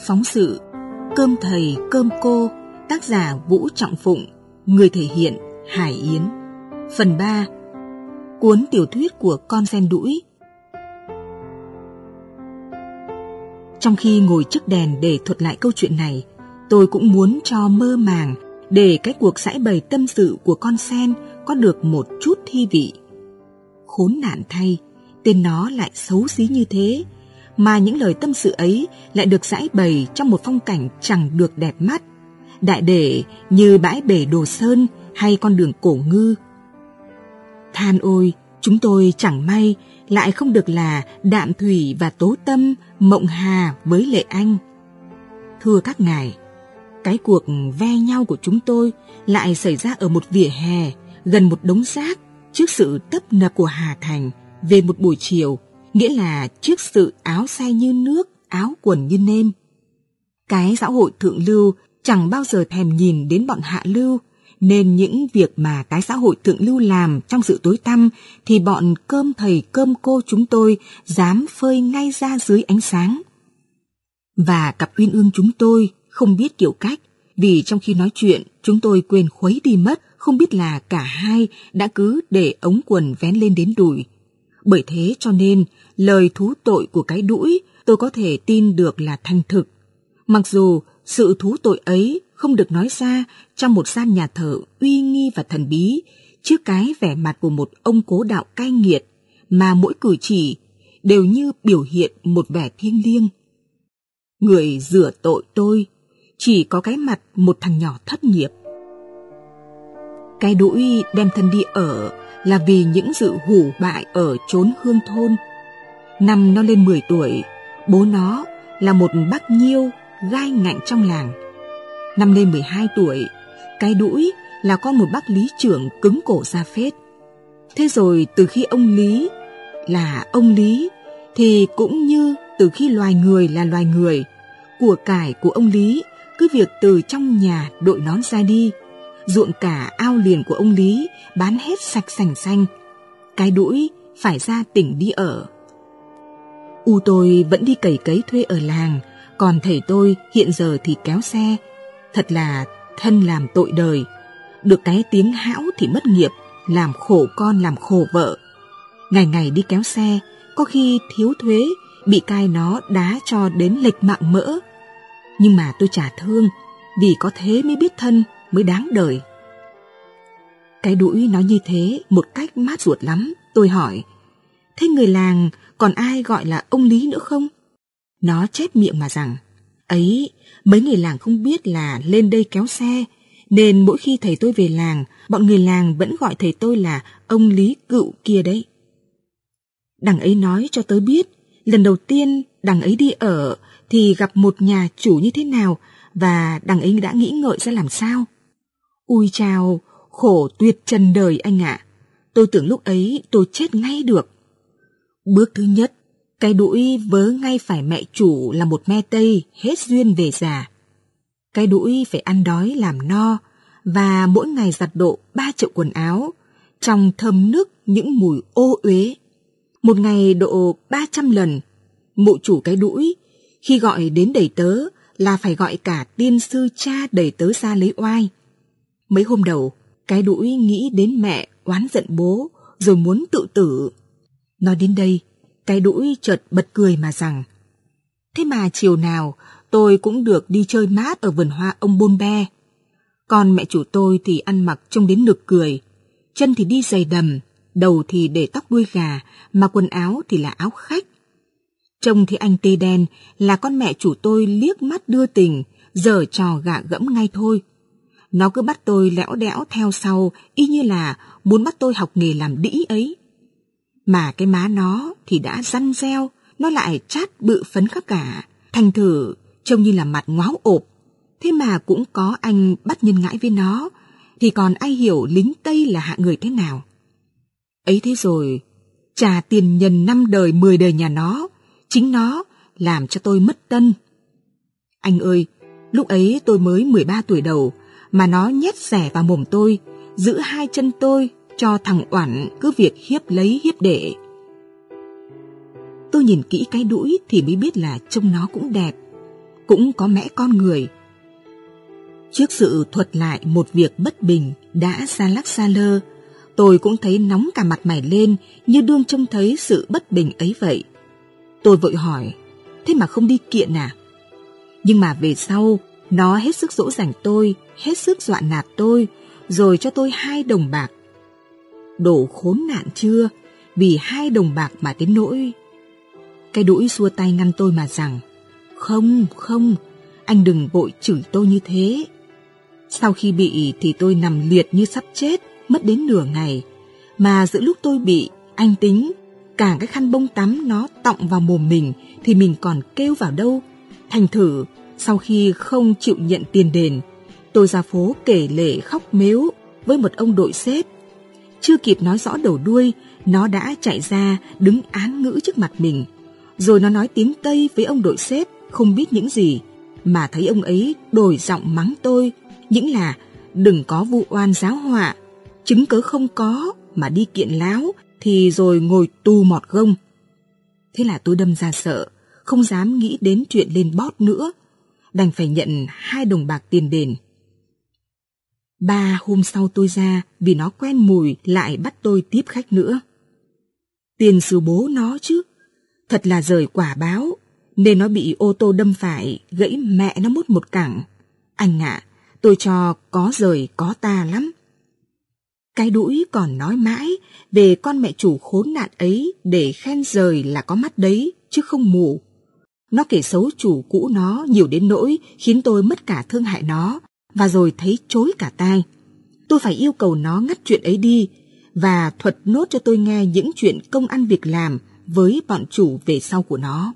phóng sự Cơm thầy cơm cô, tác giả Vũ Trọng Phụng, người thể hiện Hải Yến. Phần 3. Cuốn tiểu thuyết của con sen đũi. Trong khi ngồi trước đèn để thuật lại câu chuyện này, tôi cũng muốn cho mơ màng để cái cuộc giãi bày tâm sự của con sen có được một chút thi vị. Khốn nạn thay, tên nó lại xấu xí như thế, mà những lời tâm sự ấy lại được giãi bày trong một phong cảnh chẳng được đẹp mắt, đại để như bãi bể Đồ Sơn hay con đường Cổ Ngư. Than ôi, chúng tôi chẳng may lại không được là Đạm Thủy và Tố Tâm, Mộng Hà với Lệ Anh. Thưa các ngài, cái cuộc ve nhau của chúng tôi lại xảy ra ở một vỉa hè gần một đống rác trước sự tấp nập của Hà Thành về một buổi chiều, nghĩa là trước sự áo xe như nước, áo quần như nêm. Cái xã hội thượng lưu chẳng bao giờ thèm nhìn đến bọn hạ lưu, nên những việc mà cái xã hội thượng lưu làm trong sự tối tăm thì bọn cơm thầy cơm cô chúng tôi dám phơi ngay ra dưới ánh sáng. Và cặp uyên ương chúng tôi không biết kiểu cách, vì trong khi nói chuyện chúng tôi quên khuấy đi mất, không biết là cả hai đã cứ để ống quần vén lên đến đùi. Bởi thế cho nên lời thú tội của cái đũi tôi có thể tin được là thành thực, mặc dù sự thú tội ấy không được nói ra trong một gian nhà thờ uy nghi và thần bí trước cái vẻ mặt của một ông cố đạo cai nghiệt, mà mỗi cử chỉ đều như biểu hiện một vẻ thiêng liêng. Người rửa tội tôi chỉ có cái mặt một thằng nhỏ thất nghiệp. Cái đũi đem thân đi ở là vì những sự hủ bại ở chốn hương thôn. Năm nó lên 10 tuổi, bố nó là một bác nhiêu gai ngạnh trong làng. Năm lên 12 tuổi, cái đũi là con một bác lý trưởng cứng cổ ra phết. Thế rồi từ khi ông Lý là ông Lý, thì cũng như từ khi loài người là loài người, của cải của ông Lý cứ việc từ trong nhà đội nón ra đi, ruộng cả ao liền của ông Lý bán hết sạch sành xanh. Cái đũi phải ra tỉnh đi ở. Tôi vẫn đi cày cấy thuê ở làng, còn thầy tôi hiện giờ thì kéo xe. Thật là thân làm tội đời, được cái tiếng hão thì mất nghiệp, làm khổ con làm khổ vợ. Ngày ngày đi kéo xe, có khi thiếu thuế, bị cai nó đá cho đến lệch mạng mỡ. Nhưng mà tôi chả thương, vì có thế mới biết thân, mới đáng đời. Cái đũi nói như thế một cách mát ruột lắm. Tôi hỏi, thế người làng còn ai gọi là ông Lý nữa không? Nó chép miệng mà rằng, ấy, mấy người làng không biết là lên đây kéo xe, nên mỗi khi thầy tôi về làng, bọn người làng vẫn gọi thầy tôi là ông Lý Cựu kia đấy. Đằng ấy nói cho tớ biết, lần đầu tiên đằng ấy đi ở thì gặp một nhà chủ như thế nào, và đằng ấy đã nghĩ ngợi ra làm sao. Ui chào, khổ tuyệt trần đời anh ạ. Tôi tưởng lúc ấy tôi chết ngay được. Bước thứ nhất, cái đũi vớ ngay phải mẹ chủ là một me tây hết duyên về già. Cái đũi phải ăn đói làm no, và mỗi ngày giặt độ 3 chậu quần áo, trong thơm nức những mùi ô uế. Một ngày độ 300 lần. Mụ chủ cái đũi khi gọi đến đầy tớ là phải gọi cả tiên sư cha đầy tớ ra lấy oai. Mấy hôm đầu, cái đũi nghĩ đến mẹ oán giận bố rồi muốn tự tử. Nói đến đây, cái đũi chợt bật cười mà rằng, thế mà chiều nào tôi cũng được đi chơi mát ở vườn hoa ông Bôn Be. Còn mẹ chủ tôi thì ăn mặc trông đến nực cười, chân thì đi giày đầm, đầu thì để tóc đuôi gà, mà quần áo thì là áo khách. Trông thì anh tê đen là con mẹ chủ tôi liếc mắt đưa tình, giở trò gạ gẫm ngay thôi. Nó cứ bắt tôi lẽo đẽo theo sau, y như là muốn bắt tôi học nghề làm đĩ ấy. Mà cái má nó thì đã răn reo, nó lại chát bự phấn khắp cả, thành thử trông như là mặt ngóu ộp. Thế mà cũng có anh bắt nhân ngãi với nó, thì còn ai hiểu lính Tây là hạng người thế nào. Ấy thế rồi, trả tiền nhân 5 đời 10 đời nhà nó, chính nó làm cho tôi mất tân. Anh ơi, lúc ấy tôi mới 13 tuổi đầu, mà nó nhét rẻ vào mồm tôi, giữ 2 chân tôi cho thằng Oản cứ việc hiếp lấy hiếp để. Tôi nhìn kỹ cái đũi thì mới biết là trông nó cũng đẹp. cũng có mẽ con người. Trước sự thuật lại một việc bất bình đã xa lắc xa lơ, tôi cũng thấy nóng cả mặt mày lên như đương trông thấy sự bất bình ấy vậy. Tôi vội hỏi, thế mà không đi kiện à? Nhưng mà về sau, nó hết sức dỗ dành tôi, hết sức dọa nạt tôi, rồi cho tôi 2 đồng bạc. Đồ khốn nạn chưa, vì 2 đồng bạc mà đến nỗi... Cái đũi xua tay ngăn tôi mà rằng, không, anh đừng vội chửi tôi như thế. Sau khi bị thì tôi nằm liệt như sắp chết, mất đến nửa ngày. Mà giữa lúc tôi bị, anh tính, cả cái khăn bông tắm nó tọng vào mồm mình thì mình còn kêu vào đâu. Thành thử, sau khi không chịu nhận tiền đền, tôi ra phố kể lể khóc mếu với một ông đội xếp. Chưa kịp nói rõ đầu đuôi, nó đã chạy ra đứng án ngữ trước mặt mình. Rồi nó nói tiếng Tây với ông đội xếp không biết những gì, mà thấy ông ấy đổi giọng mắng tôi, những là đừng có vu oan giáo họa, chứng cớ không có mà đi kiện láo thì rồi ngồi tù mọt gông. Thế là tôi đâm ra sợ, không dám nghĩ đến chuyện lên bót nữa, đành phải nhận 2 đồng bạc tiền đền. 3 hôm sau tôi ra, vì nó quen mùi lại bắt tôi tiếp khách nữa. Tiền sư bố nó chứ, thật là giời quả báo, nên nó bị ô tô đâm phải, gãy mẹ nó mút một cẳng. Anh ạ, tôi cho có giời có ta lắm. Cái đũi còn nói mãi về con mẹ chủ khốn nạn ấy để khen giời là có mắt đấy, chứ không mù. Nó kể xấu chủ cũ nó nhiều đến nỗi khiến tôi mất cả thương hại nó, và rồi thấy chối cả tai. Tôi phải yêu cầu nó ngắt chuyện ấy đi, và thuật nốt cho tôi nghe những chuyện công ăn việc làm với bọn chủ về sau của nó.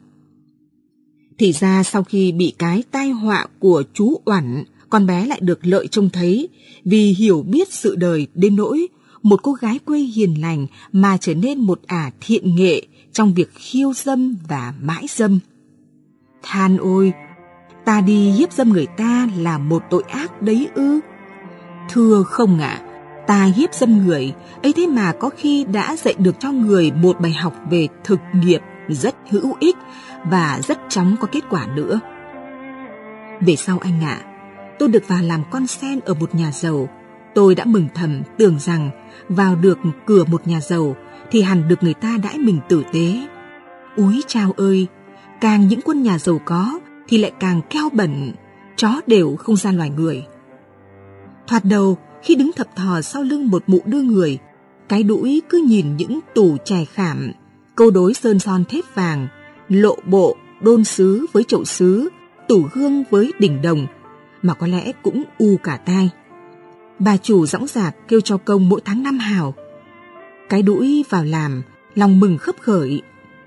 Thì ra sau khi bị cái tai họa của chú Oản, con bé lại được lợi trông thấy, vì hiểu biết sự đời đến nỗi một cô gái quê hiền lành mà trở nên một ả thiện nghệ trong việc khiêu dâm và mãi dâm. Than ôi, ta đi hiếp dâm người ta là một tội ác đấy ư? Thưa không ạ, ta hiếp dâm người ấy thế mà có khi đã dạy được cho người một bài học về thực nghiệp rất hữu ích và rất chóng có kết quả nữa. Về sau anh ạ, tôi được vào làm con sen ở một nhà giàu. Tôi đã mừng thầm tưởng rằng vào được cửa một nhà giàu thì hẳn được người ta đãi mình tử tế. Úi chao ơi, càng những quân nhà giàu có thì lại càng keo bẩn, chó đều không ra loài người. Thoạt đầu, khi đứng thập thò sau lưng một mụ đưa người, cái đũi cứ nhìn những tủ chài khảm, câu đối sơn son thép vàng, lộ bộ, đôn sứ với chậu sứ, tủ gương với đỉnh đồng, mà có lẽ cũng u cả tai. Bà chủ dõng dạc kêu cho công mỗi tháng 5 hào. Cái đũi vào làm, lòng mừng khấp khởi.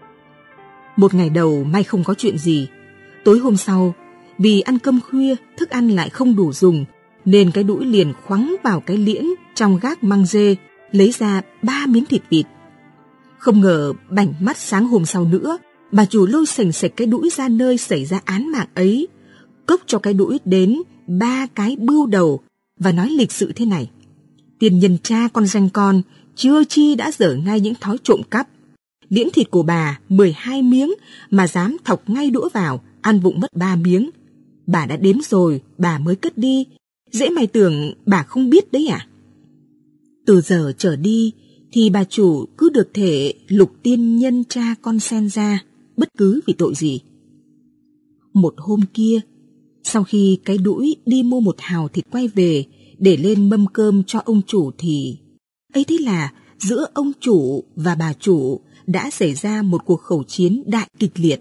Một ngày đầu may không có chuyện gì. Tối hôm sau, vì ăn cơm khuya, thức ăn lại không đủ dùng, nên cái đũi liền khoắng vào cái liễn trong gác măng dê, lấy ra 3 miếng thịt vịt. Không ngờ bảnh mắt sáng hôm sau nữa, bà chủ lôi sành sạch cái đũi ra nơi xảy ra án mạng ấy, cốc cho cái đũi đến 3 cái bươu đầu và nói lịch sự thế này: tiền nhân cha con danh con, chưa chi đã dở ngay những thói trộm cắp. Liễn thịt của bà 12 miếng mà dám thọc ngay đũa vào, ăn vụng mất 3 miếng. Bà đã đếm rồi, bà mới cất đi. Dễ mày tưởng bà không biết đấy à? Từ giờ trở đi thì bà chủ cứ được thể lục tiên nhân cha con sen ra, bất cứ vì tội gì. Một hôm kia, sau khi cái đũi đi mua 1 hào thịt quay về để lên mâm cơm cho ông chủ thì... ấy thế là giữa ông chủ và bà chủ đã xảy ra một cuộc khẩu chiến đại kịch liệt.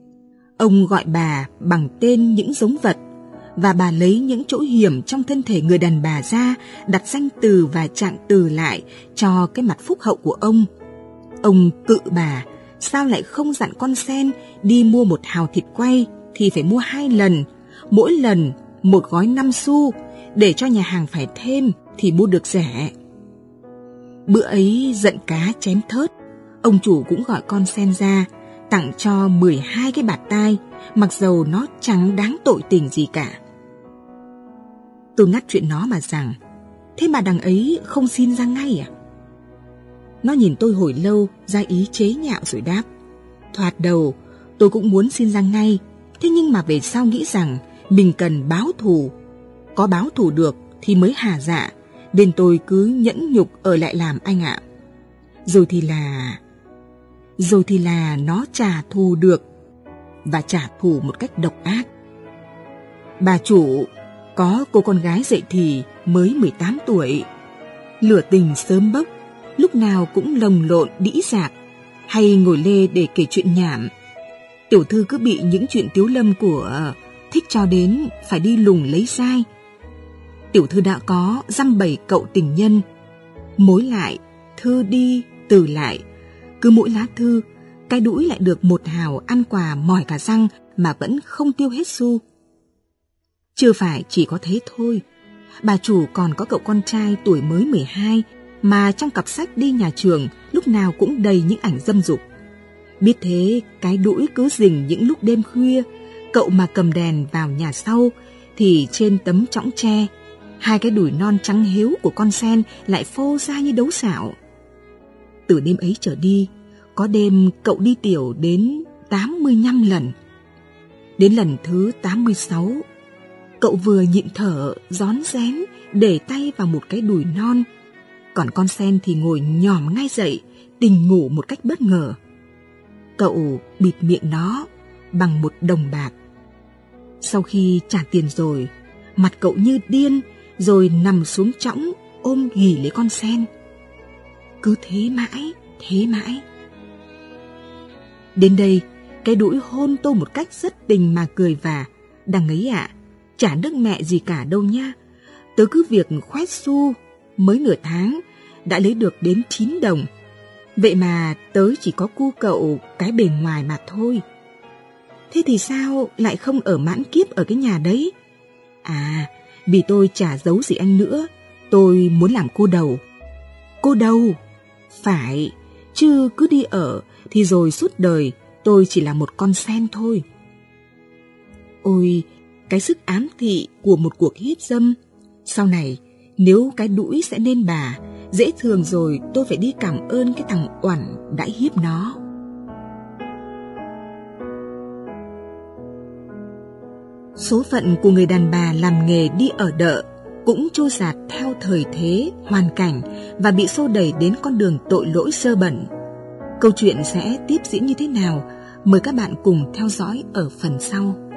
Ông gọi bà bằng tên những giống vật, và bà lấy những chỗ hiểm trong thân thể người đàn bà ra, đặt danh từ và trạng từ lại cho cái mặt phúc hậu của ông. Ông cự bà, sao lại không dặn con sen đi mua 1 hào thịt quay thì phải mua 2 lần, mỗi lần 1 gói 5 xu, để cho nhà hàng phải thêm thì mua được rẻ. Bữa ấy giận cá chém thớt, ông chủ cũng gọi con sen ra, tặng cho 12 cái bạt tai, mặc dầu nó chẳng đáng tội tình gì cả. Tôi ngắt chuyện nó mà rằng, thế mà đằng ấy không xin ra ngay à? Nó nhìn tôi hồi lâu, ra ý chế nhạo rồi đáp, thoạt đầu tôi cũng muốn xin ra ngay, Thế nhưng mà về sau nghĩ rằng mình cần báo thù. Có báo thù được thì mới hả dạ, nên tôi cứ nhẫn nhục ở lại làm anh ạ. Rồi thì là nó trả thù được, và trả thù một cách độc ác. Bà chủ có cô con gái dậy thì mới 18 tuổi. Lửa tình sớm bốc, lúc nào cũng lồng lộn đĩ dạc, hay ngồi lê để kể chuyện nhảm. Tiểu thư cứ bị những chuyện tiếu lâm của thích cho đến phải đi lùng lấy dai. Tiểu thư đã có dăm bảy cậu tình nhân, mối lại, thư đi, từ lại. Cứ mỗi lá thư, cái đũi lại được một hào ăn quà mỏi cả răng mà vẫn không tiêu hết xu. Chưa phải chỉ có thế thôi, bà chủ còn có cậu con trai tuổi mới 12 mà trong cặp sách đi nhà trường lúc nào cũng đầy những ảnh dâm dục. Biết thế, cái đũi cứ rình những lúc đêm khuya, cậu mà cầm đèn vào nhà sau thì trên tấm chõng tre, hai cái đùi non trắng hiếu của con sen lại phô ra như đấu xảo. Từ đêm ấy trở đi, có đêm cậu đi tiểu đến 85 lần. Đến lần thứ 86, cậu vừa nhịn thở, rón rén, để tay vào một cái đùi non. Còn con sen thì ngồi nhòm ngay dậy, tỉnh ngủ một cách bất ngờ. Cậu bịt miệng nó bằng một đồng bạc. Sau khi trả tiền rồi, mặt cậu như điên, rồi nằm xuống chõng ôm ghì lấy con sen. Cứ thế mãi, thế mãi. Đến đây, cái đũi hôn tôi một cách rất tình mà cười vả. Đằng ấy ạ, chả đức mẹ gì cả đâu nha. Tớ cứ việc khoét xu, mới nửa tháng đã lấy được đến 9 đồng. Vậy mà tớ chỉ có cu cậu cái bề ngoài mà thôi. Thế thì sao lại không ở mãn kiếp ở cái nhà đấy? À, vì tôi chả giấu gì anh nữa, tôi muốn làm cô đầu. Cô đầu? Phải, chứ cứ đi ở thì rồi suốt đời tôi chỉ là một con sen thôi. Ôi, cái sức ám thị của một cuộc hiếp dâm. Sau này, nếu cái đũi sẽ nên bà, dễ thường rồi tôi phải đi cảm ơn cái thằng oằn đã hiếp nó. Số phận của người đàn bà làm nghề đi ở đợ cũng trôi dạt theo thời thế, hoàn cảnh và bị xô đẩy đến con đường tội lỗi sơ bẩn. Câu chuyện sẽ tiếp diễn như thế nào? Mời các bạn cùng theo dõi ở phần sau.